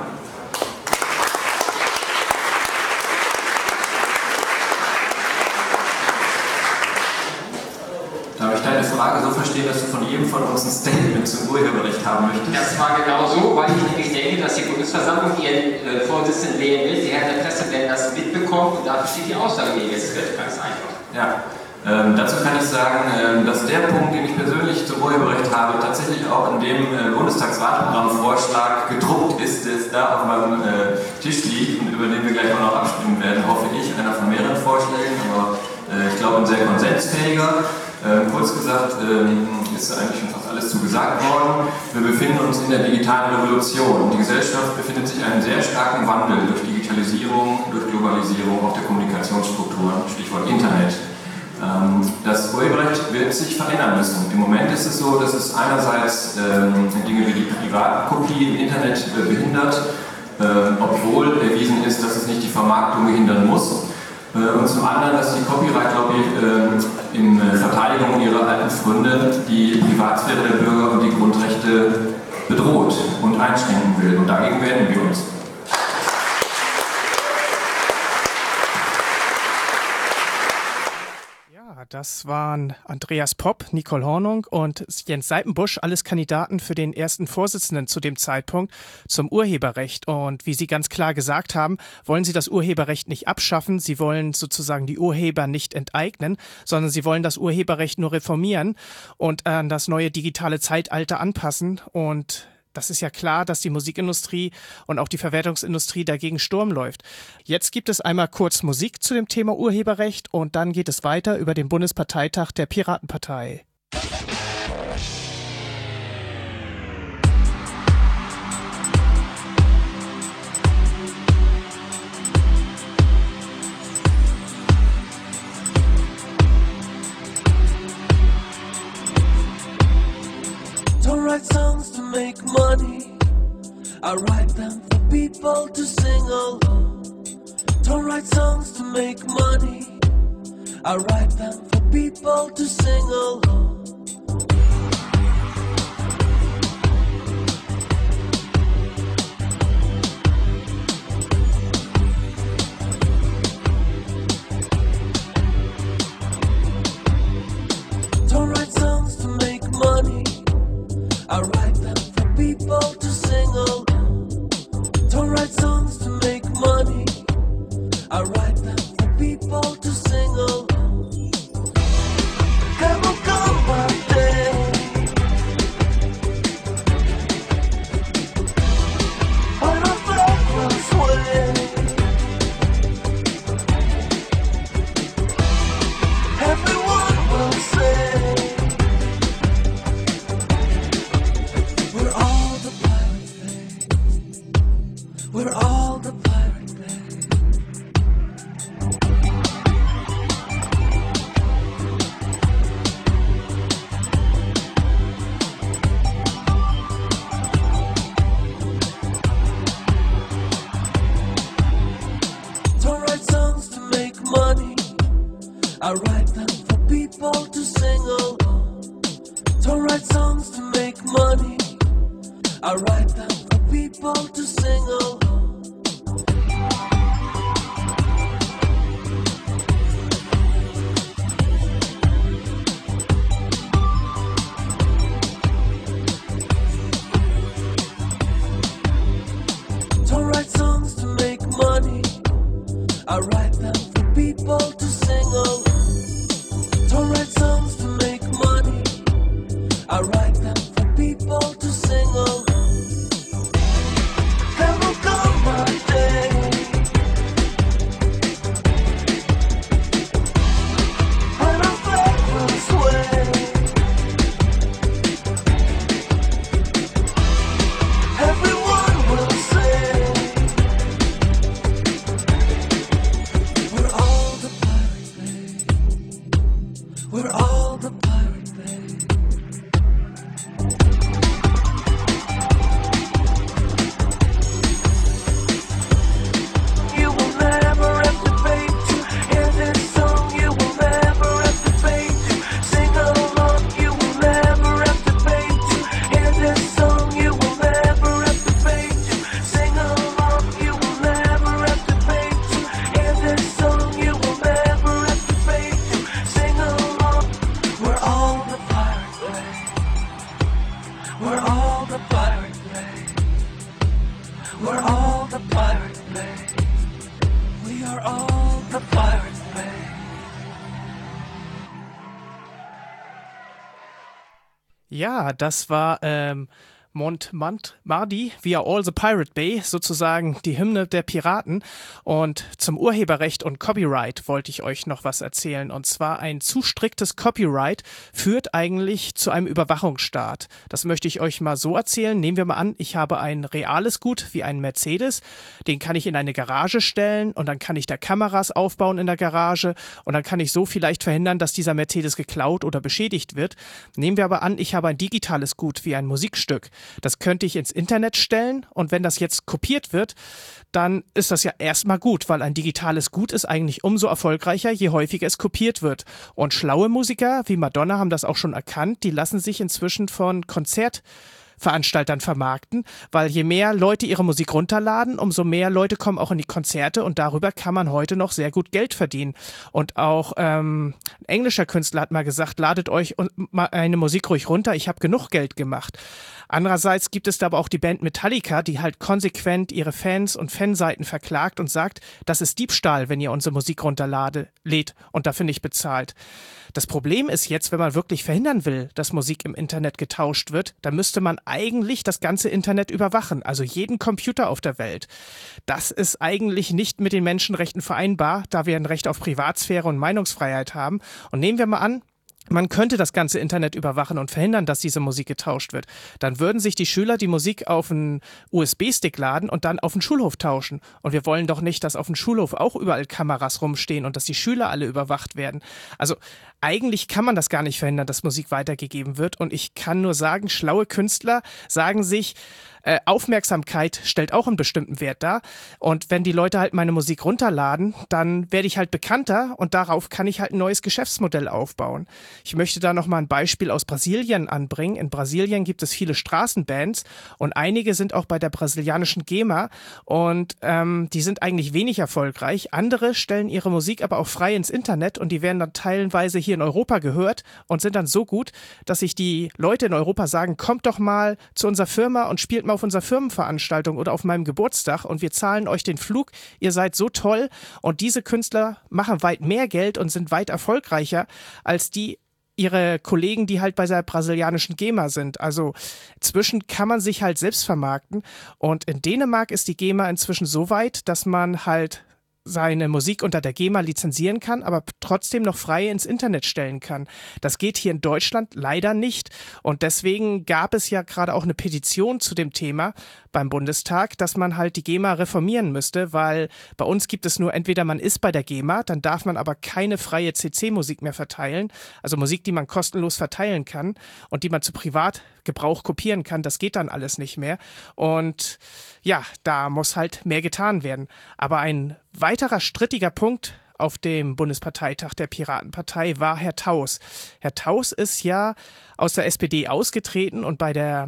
Darf ich deine Frage so verstehen, dass du von jedem von uns ein Statement zum Urheberrecht haben möchtest? Das war genau so, weil ich nämlich denke, dass die Bundesversammlung ihren äh, Vorsitzenden wählen will. Die Herren der Presse werden das mitbekommen, und dafür steht die Aussage, die jetzt wird. Ganz einfach. Ja, ähm, dazu kann ich sagen, ähm, dass der Punkt, den ich persönlich zum Urheberrecht habe, tatsächlich auch in dem äh, Bundestagswahlprogrammvorschlag gedruckt ist, der da auf meinem äh, Tisch liegt und über den wir gleich auch noch abstimmen werden, hoffe ich, einer von mehreren Vorschlägen, aber äh, ich glaube ein sehr konsensfähiger. Ähm, kurz gesagt ähm, ist eigentlich schon fast alles zugesagt worden. Wir befinden uns in der digitalen Revolution. Die Gesellschaft befindet sich in einem sehr starken Wandel durch Digitalisierung, durch Globalisierung, auch der Kommunikationsstrukturen, Stichwort Internet. Ähm, das Urheberrecht wird sich verändern müssen. Im Moment ist es so, dass es einerseits ähm, Dinge wie die Privatkopie im Internet äh, behindert, äh, obwohl erwiesen ist, dass es nicht die Vermarktung behindern muss. Und zum anderen, dass die Copyright-Lobby äh, in Verteidigung ihrer alten Freunde die Privatsphäre der Bürger und die Grundrechte bedroht und einschränken will. Und dagegen wehren wir uns. Das waren Andreas Popp, Nicole Hornung und Jens Seipenbusch, alles Kandidaten für den ersten Vorsitzenden zu dem Zeitpunkt zum Urheberrecht. Und wie Sie ganz klar gesagt haben, wollen Sie das Urheberrecht nicht abschaffen. Sie wollen sozusagen die Urheber nicht enteignen, sondern Sie wollen das Urheberrecht nur reformieren und an das neue digitale Zeitalter anpassen. Und das ist ja klar, dass die Musikindustrie und auch die Verwertungsindustrie dagegen Sturm läuft. Jetzt gibt es einmal kurz Musik zu dem Thema Urheberrecht und dann geht es weiter über den Bundesparteitag der Piratenpartei. Don't write songs to make money, I write them for people to sing along. Don't write songs to make money, I write them for people to sing along. Don't write songs to make money, I write them for people to sing along. Don't write songs to make money, I write them for people to sing along. Come on, come on. I write them for people to sing along. Don't write songs to make money. I write them for people to sing along. Don't write songs to make money. I write them for people to sing along. There will come a day when our faith will sway. Everyone will say we're all the Pirate Bay. We're all the Pirate Bay. You will never have to pay to hear this song. You will never have to pay to sing along. You will never have to pay to hear this song. You will never have to pay to sing along. You will never have to pay to hear this song. You will never have to pay to sing along. We're all the Pirate Bay. We're all the Pirate Bay. We're all the Pirate Bay. We are all the Pirate Bay. Ja, das war ähm, Montmardi, We Are All the Pirate Bay, sozusagen die Hymne der Piraten. Und zum Urheberrecht und Copyright wollte ich euch noch was erzählen. Und zwar ein zu striktes Copyright führt eigentlich zu einem Überwachungsstaat. Das möchte ich euch mal so erzählen. Nehmen wir mal an, ich habe ein reales Gut wie einen Mercedes. Den kann ich in eine Garage stellen und dann kann ich da Kameras aufbauen in der Garage und dann kann ich so vielleicht verhindern, dass dieser Mercedes geklaut oder beschädigt wird. Nehmen wir aber an, ich habe ein digitales Gut wie ein Musikstück. Das könnte ich ins Internet stellen und wenn das jetzt kopiert wird, dann ist das ja erstmal gut, weil ein digitales Gut ist eigentlich umso erfolgreicher, je häufiger es kopiert wird. Und schlaue Musiker wie Madonna haben das auch schon erkannt, die lassen sich inzwischen von Konzertveranstaltern vermarkten, weil je mehr Leute ihre Musik runterladen, umso mehr Leute kommen auch in die Konzerte und darüber kann man heute noch sehr gut Geld verdienen. Und auch ähm, ein englischer Künstler hat mal gesagt, ladet euch eine Musik ruhig runter, ich habe genug Geld gemacht. Andererseits gibt es da aber auch die Band Metallica, die halt konsequent ihre Fans und Fanseiten verklagt und sagt, das ist Diebstahl, wenn ihr unsere Musik runterlädt und dafür nicht bezahlt. Das Problem ist jetzt, wenn man wirklich verhindern will, dass Musik im Internet getauscht wird, dann müsste man eigentlich das ganze Internet überwachen, also jeden Computer auf der Welt. Das ist eigentlich nicht mit den Menschenrechten vereinbar, da wir ein Recht auf Privatsphäre und Meinungsfreiheit haben. Und nehmen wir mal an, man könnte das ganze Internet überwachen und verhindern, dass diese Musik getauscht wird. Dann würden sich die Schüler die Musik auf einen U S B-Stick laden und dann auf den Schulhof tauschen. Und wir wollen doch nicht, dass auf dem Schulhof auch überall Kameras rumstehen und dass die Schüler alle überwacht werden. Also eigentlich kann man das gar nicht verhindern, dass Musik weitergegeben wird. Und ich kann nur sagen, schlaue Künstler sagen sich, äh, Aufmerksamkeit stellt auch einen bestimmten Wert dar. Und wenn die Leute halt meine Musik runterladen, dann werde ich halt bekannter und darauf kann ich halt ein neues Geschäftsmodell aufbauen. Ich möchte da nochmal ein Beispiel aus Brasilien anbringen. In Brasilien gibt es viele Straßenbands und einige sind auch bei der brasilianischen GEMA und ähm, die sind eigentlich wenig erfolgreich. Andere stellen ihre Musik aber auch frei ins Internet und die werden dann teilweise hier in Europa gehört und sind dann so gut, dass sich die Leute in Europa sagen, kommt doch mal zu unserer Firma und spielt mal auf unserer Firmenveranstaltung oder auf meinem Geburtstag und wir zahlen euch den Flug. Ihr seid so toll und diese Künstler machen weit mehr Geld und sind weit erfolgreicher als die ihre Kollegen, die halt bei der brasilianischen GEMA sind. Also inzwischen kann man sich halt selbst vermarkten und in Dänemark ist die GEMA inzwischen so weit, dass man halt seine Musik unter der GEMA lizenzieren kann, aber trotzdem noch frei ins Internet stellen kann. Das geht hier in Deutschland leider nicht und deswegen gab es ja gerade auch eine Petition zu dem Thema beim Bundestag, dass man halt die GEMA reformieren müsste, weil bei uns gibt es nur entweder man ist bei der GEMA, dann darf man aber keine freie C C-Musik mehr verteilen, also Musik, die man kostenlos verteilen kann und die man zu Privatgebrauch kopieren kann, das geht dann alles nicht mehr und ja, da muss halt mehr getan werden. Aber ein weiterer strittiger Punkt auf dem Bundesparteitag der Piratenpartei war Herr Taus. Herr Taus ist ja aus der S P D ausgetreten und bei der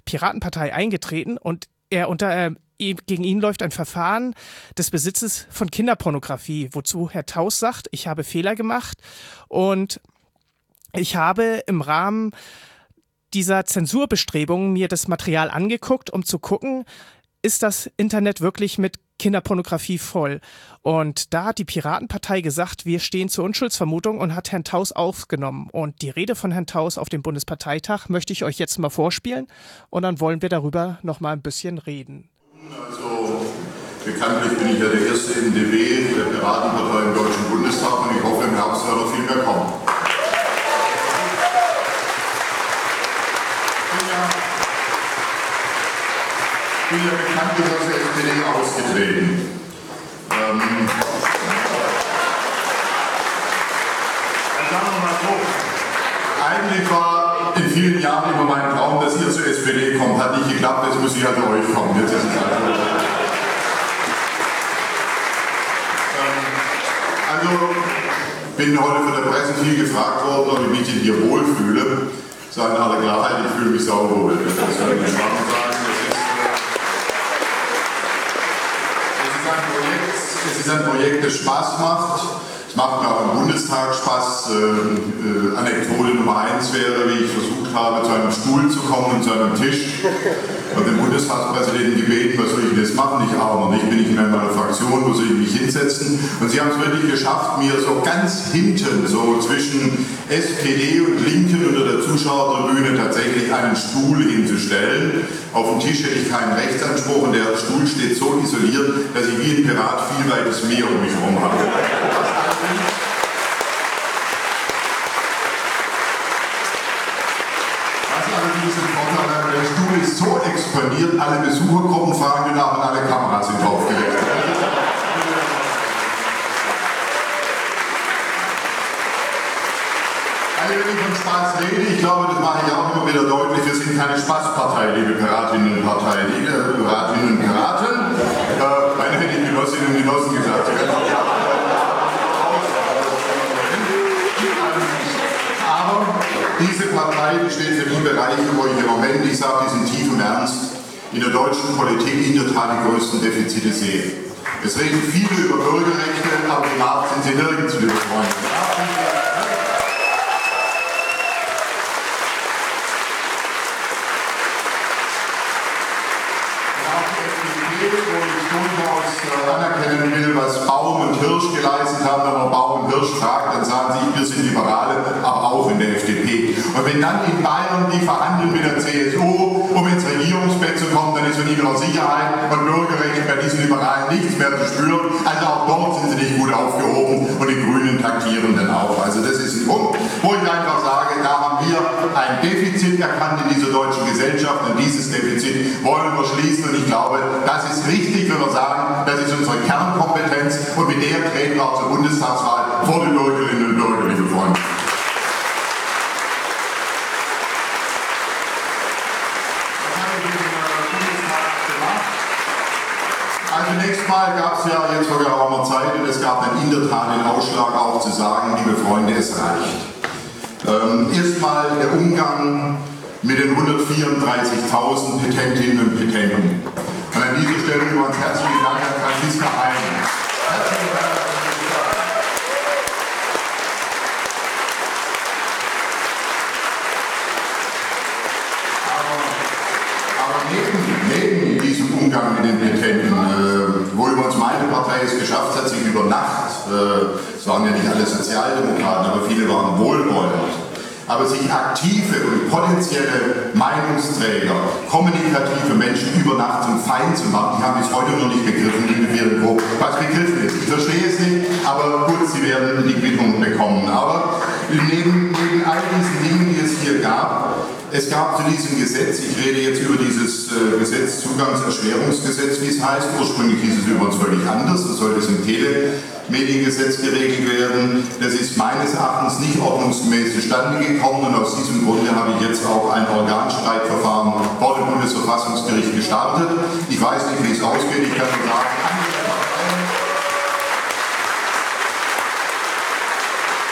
Piratenpartei eingetreten und er unter, äh, gegen ihn läuft ein Verfahren des Besitzes von Kinderpornografie, wozu Herr Taus sagt, ich habe Fehler gemacht und ich habe im Rahmen dieser Zensurbestrebungen mir das Material angeguckt, um zu gucken, ist das Internet wirklich mit Kinderpornografie voll? Und da hat die Piratenpartei gesagt, wir stehen zur Unschuldsvermutung und hat Herrn Taus aufgenommen. Und die Rede von Herrn Taus auf dem Bundesparteitag möchte ich euch jetzt mal vorspielen und dann wollen wir darüber noch mal ein bisschen reden. Also bekanntlich bin ich ja der erste N D W der Piratenpartei im Deutschen Bundestag und ich hoffe, im Herbst wird noch viel mehr kommen. Ich bin ja bekanntlich aus der S P D ausgetreten. Ähm, sagen wir mal so, eigentlich war in vielen Jahren immer mein Traum, dass ihr zur S P D kommt. Hat nicht geklappt, jetzt muss ich halt zu euch kommen. Jetzt ist es also. ähm, also, bin heute von der Presse viel gefragt worden, ob ich mich hier wohlfühle. Sagen alle Klarheit, ich fühle mich sauwohl. Das kann ich nicht sagen. Es ist ein Projekt, das Spaß macht. Es macht mir auch im Bundestag Spaß. Äh, äh, Anekdote Nummer eins wäre, wie ich versucht habe, zu einem Stuhl zu kommen und zu einem Tisch. Und den Bundestagspräsidenten gebeten, was soll ich denn jetzt machen? Ich armer nicht, bin ich mehr in meiner Fraktion, wo soll ich mich hinsetzen? Und sie haben es wirklich geschafft, mir so ganz hinten, so zwischen S P D und Linken unter der Zuschauertribüne tatsächlich einen Stuhl hinzustellen. Auf dem Tisch hätte ich keinen Rechtsanspruch und der Stuhl steht so isoliert, dass ich wie ein Pirat viel weites Meer um mich herum habe. Was allerdings im Vorteil hat, der Stuhl ist so expandiert, alle Besuchergruppen fahren nach und alle Kameras sind draufgelegt. Also wenn ich von Spaß rede, ich glaube, das mache ich auch immer wieder deutlich, wir sind keine Spaßpartei, liebe Piratinnen und Partei, liebe Piratinnen und Piraten. Äh, meine hätte ich Genossinnen und Genossen gesagt. Aber diese Partei, die steht für die Bereiche, wo ich im Moment, ich sage diesen tiefen Ernst, in der deutschen Politik in der Tat die größten Defizite sehe. Es reden viele über Bürgerrechte, aber im Markt sind sie nirgends, liebe Freunde. Anerkennen will, was Baum und Hirsch geleistet haben, wenn man Baum und Hirsch fragt, dann sagen sie, wir sind Liberale, aber auch in der F D P. Und wenn dann in Bayern die verhandeln mit der C S U, um ins Regierungsbett zu kommen, dann ist von ihrer Sicherheit und Bürgerrecht bei diesen Liberalen nichts mehr zu spüren. Also auch dort sind sie nicht gut aufgehoben und die Grünen taktieren dann auch. Also das ist ein Punkt, wo ich einfach sage, da haben wir ein Defizit erkannt in dieser deutschen Gesellschaft und dieses Defizit wollen wir schließen und ich glaube, das ist richtig, wenn wir sagen, das ist unsere Kernkompetenz und mit der treten wir auch zur Bundestagswahl vor den Bürgerinnen und Bürgern, liebe Freunde. Was habe ich im Bundestag gemacht? Also zunächst mal gab es ja jetzt vor geraumer Zeit und es gab dann in der Tat den Ausschlag auch zu sagen, liebe Freunde, es reicht. Ähm, Erstmal der Umgang mit den hundertvierunddreißigtausend Petentinnen und Petenten. Und an dieser Stelle übrigens herzlichen Dank an Franziska Hein. Herzlichen Dank an Franziska. Aber, aber neben, neben diesem Umgang mit den Petenten, äh, wo übrigens meine Partei es geschafft hat, sich über Nacht, äh, es waren ja nicht alle Sozialdemokraten, aber viele waren wohlwollend, aber sich aktive und potenzielle Meinungsträger, kommunikative Menschen über Nacht zum Feind zu machen, die haben bis heute noch nicht begriffen, liebe Virgo, was begriffen ist. Ich verstehe es nicht, aber gut, sie werden die Quittung bekommen. Aber neben, neben all diesen Dingen, die es hier gab, es gab zu diesem Gesetz, ich rede jetzt über dieses äh, Gesetz, Zugangserschwerungsgesetz, wie es heißt, ursprünglich hieß es übrigens völlig anders, das sollte es im Telemediengesetz geregelt werden. Das ist meines Erachtens nicht ordnungsgemäß zustande gekommen und aus diesem Grunde habe ich jetzt auch ein Organstreitverfahren vor dem Bundesverfassungsgericht gestartet. Ich weiß nicht, wie es ausgeht, ich kann nur sagen,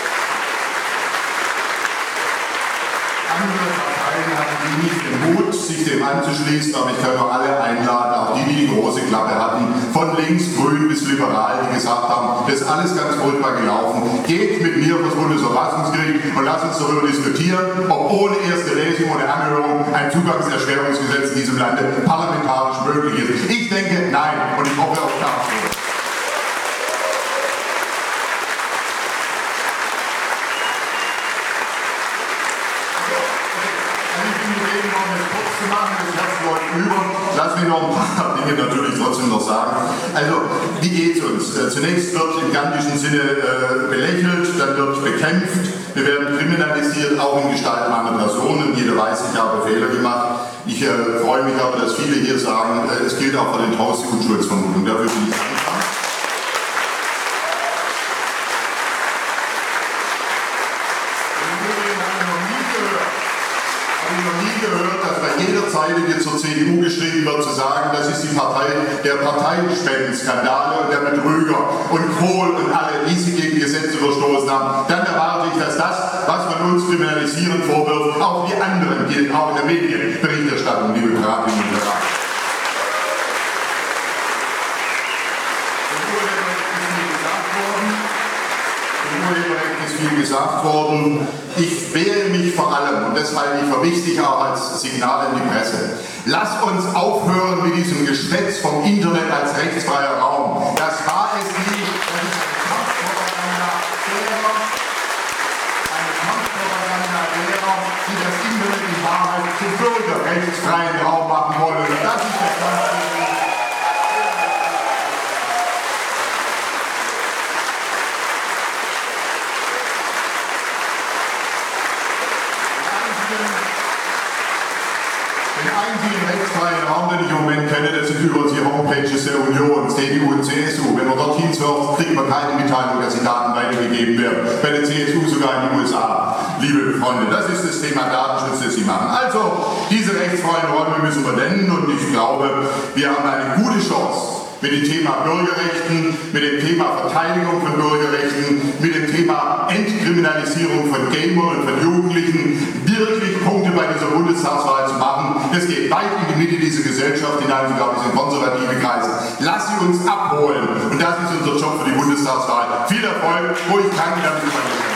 andere Parteien hatten nicht den Mut, sich dem anzuschließen, aber ich kann nur alle einladen, auch die, die die große Klappe hatten, von links, grün bis liberal, die gesagt haben, das ist alles ganz furchtbar gelaufen. Geht mit mir vor das Bundesverfassungsgericht und lasst uns darüber diskutieren, ob ohne erste Lesung oder Anhörung ein Zugangserschwerungsgesetz in diesem Lande parlamentarisch möglich ist. Ich denke, nein, und ich hoffe auf Klarheit. Lass mich noch ein paar Dinge natürlich trotzdem noch sagen. Also, wie geht's uns? Zunächst wird im gandhischen Sinne äh, belächelt, dann wird bekämpft, wir werden kriminalisiert, auch in Gestalt meiner Person, und jeder weiß, ich habe Fehler gemacht. Ich äh, freue mich aber, dass viele hier sagen, äh, es gilt auch für den Taus die Unschuldsvermutung. Dafür bin ich dankbar. Zeile, die zur C D U geschrieben wird, zu sagen, das ist die Partei der Parteienspenden-Skandale und der Betrüger und Kohl und alle, die sie gegen Gesetze verstoßen haben, dann erwarte ich, dass das, was man uns kriminalisieren vorwirft, auch die anderen gilt, auch in der Medienberichterstattung, liebe Beraterinnen und Berater. Ist viel gesagt worden. Ich wehre mich vor allem, und das halte ich für wichtig auch als Signal an die Presse. Lasst uns aufhören mit diesem Geschwätz vom Internet als rechtsfreier Raum. Das war es nicht. Das ist eine Kampfpropaganda derer, eine Kampfpropaganda derer, die das Internet in Wahrheit zum bürgerrechtsfreien Raum machen wollen. Das ist der Kampf. Den einzigen rechtsfreien Raum, den ich im Moment kenne, das sind übrigens die Homepages der Union, C D U und C S U. Wenn man dorthin surft, kriegt man keine Mitteilung, dass die Daten weitergegeben werden. Bei der C S U sogar in die U S A. Liebe Freunde, das ist das Thema Datenschutz, das sie machen. Also, diese rechtsfreien Räume müssen wir nennen, und ich glaube, wir haben eine gute Chance, mit dem Thema Bürgerrechten, mit dem Thema Verteidigung von Bürgerrechten, mit dem Thema Entkriminalisierung von Gamern und von Jugendlichen wirklich Punkte bei dieser Bundestagswahl zu machen. Das geht weit in die Mitte dieser Gesellschaft hinein, sogar bis in konservative Kreise. Lass sie uns abholen, und das ist unser Job für die Bundestagswahl. Viel Erfolg, wo ich kann, damit übernehmen.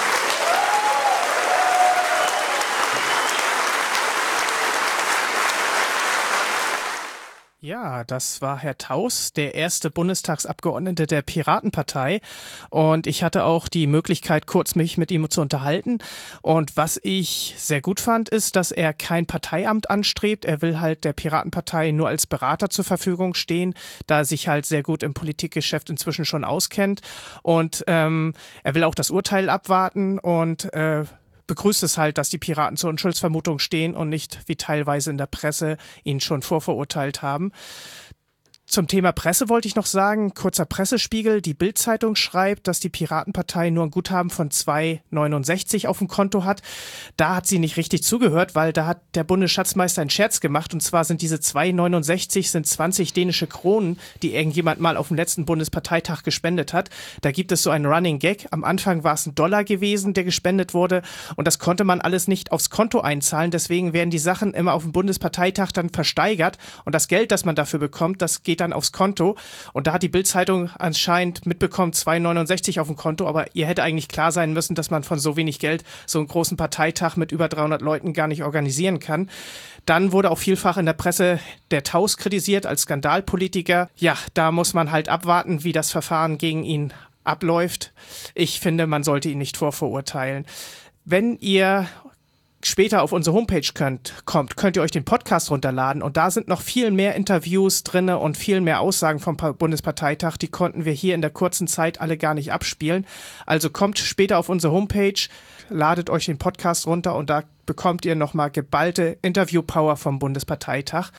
Ja, das war Herr Taus, der erste Bundestagsabgeordnete der Piratenpartei, und ich hatte auch die Möglichkeit, kurz mich mit ihm zu unterhalten, und was ich sehr gut fand, ist, dass er kein Parteiamt anstrebt. Er will halt der Piratenpartei nur als Berater zur Verfügung stehen, da er sich halt sehr gut im Politikgeschäft inzwischen schon auskennt, und ähm, er will auch das Urteil abwarten und äh, begrüßt es halt, dass die Piraten zur Unschuldsvermutung stehen und nicht, wie teilweise in der Presse, ihn schon vorverurteilt haben. Zum Thema Presse wollte ich noch sagen, kurzer Pressespiegel, die Bild-Zeitung schreibt, dass die Piratenpartei nur ein Guthaben von zwei Komma neunundsechzig auf dem Konto hat. Da hat sie nicht richtig zugehört, weil da hat der Bundesschatzmeister einen Scherz gemacht, und zwar sind diese zwei Komma neunundsechzig sind zwanzig dänische Kronen, die irgendjemand mal auf dem letzten Bundesparteitag gespendet hat. Da gibt es so einen Running Gag. Am Anfang war es ein Dollar gewesen, der gespendet wurde, und das konnte man alles nicht aufs Konto einzahlen. Deswegen werden die Sachen immer auf dem Bundesparteitag dann versteigert, und das Geld, das man dafür bekommt, das geht dann aufs Konto, und da hat die Bild-Zeitung anscheinend mitbekommen, zwei Komma neunundsechzig auf dem Konto, aber ihr hätte eigentlich klar sein müssen, dass man von so wenig Geld so einen großen Parteitag mit über dreihundert Leuten gar nicht organisieren kann. Dann wurde auch vielfach in der Presse der Taus kritisiert als Skandalpolitiker. Ja, da muss man halt abwarten, wie das Verfahren gegen ihn abläuft. Ich finde, man sollte ihn nicht vorverurteilen. Wenn ihr später auf unsere Homepage könnt, kommt, könnt ihr euch den Podcast runterladen, und da sind noch viel mehr Interviews drin und viel mehr Aussagen vom Bundesparteitag, die konnten wir hier in der kurzen Zeit alle gar nicht abspielen. Also kommt später auf unsere Homepage, ladet euch den Podcast runter, und da bekommt ihr nochmal geballte Interview-Power vom Bundesparteitag.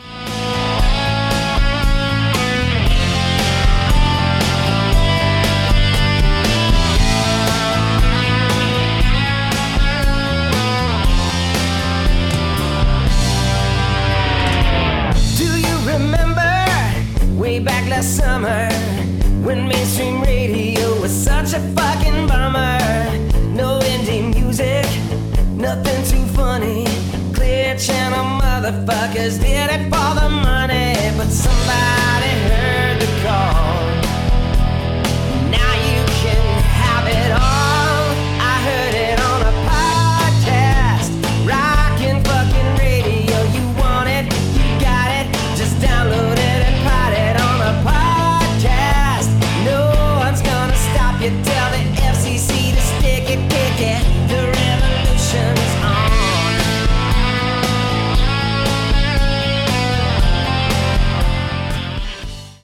Back last summer, when mainstream radio was such a fucking bummer. No indie music, nothing too funny. Clear channel mother motherfuckers did it for the